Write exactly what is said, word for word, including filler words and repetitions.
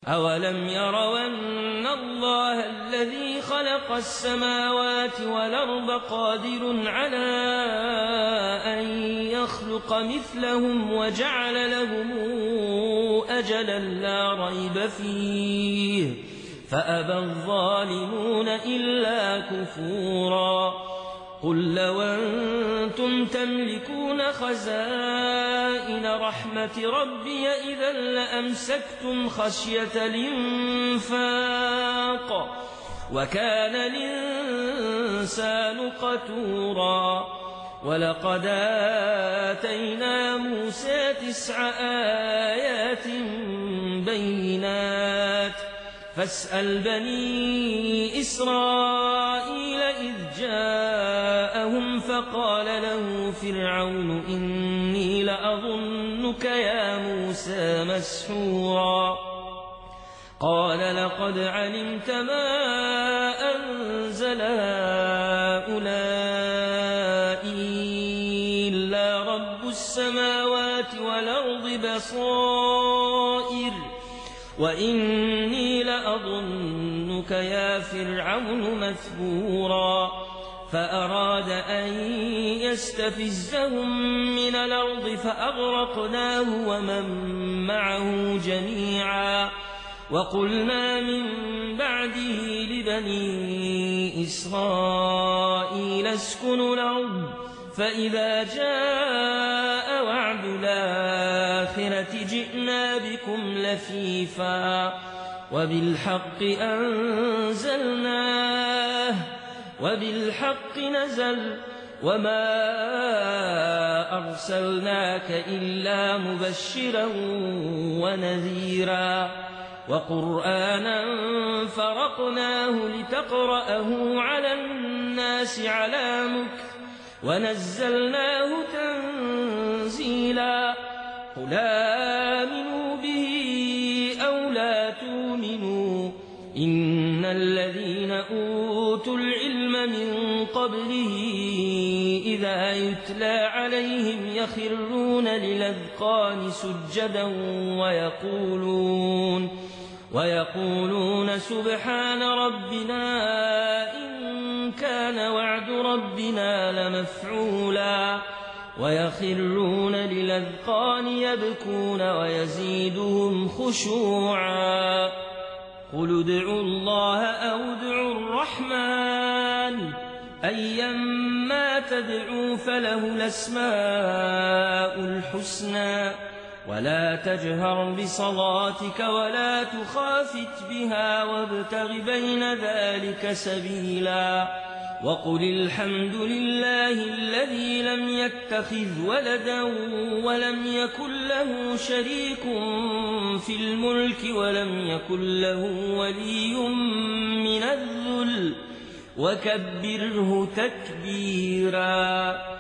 أولم يروا أن الله الذي خلق السماوات والأرض قادر على أن يخلق مثلهم وجعل لهم أجلا لا ريب فيه فأبى الظالمون إلا كفورا قل لو أنتم تملكون خزائن رحمة ربي إذا لأمسكتم خشية الإنفاق وكان الإنسان قتورا ولقد آتينا موسى تسع آيات بينات فاسأل بني إسرائيل إذ جاءهم فقال له فرعون إني لأظنك يا موسى مسحورا قال لقد علمت ما أنزل هؤلاء إلا رب السماوات والأرض بصائر وإني لأظنك يا فرعون مثبورا فأراد أن يستفزهم من الأرض فأغرقناه ومن معه جميعا وقلنا من بعده لبني إسرائيل اسكنوا الأرض فإذا جاء وعد الآخرة جئنا بكم لفيفا وبالحق أنزلناه وبالحق نزل وما أرسلناك إلا مبشرا ونذيرا وقرآنا فرقناه لتقرأه على الناس على مكث ونزلناه تنزيلا قل آمنوا به أو لا تؤمنوا إن الذين أوتوا العلم من قبله إذا يتلى عليهم يخرون للأذقان سجدا ويقولون ويقولون سبحان ربنا إن كان وعد ربنا لمفعولا ويخرون للأذقان يبكون ويزيدهم خشوعا قل ادعوا الله أو ادعوا الرحمن أيما تدعوا فله الأسماء الحسنى ولا تجهر بصلاتك ولا تخافت بها وابتغ بين ذلك سبيلا وقل الحمد لله الذي لم يتخذ ولدا ولم يكن له شريك في الملك ولم يكن له ولي من الذل وكبره تكبيرا.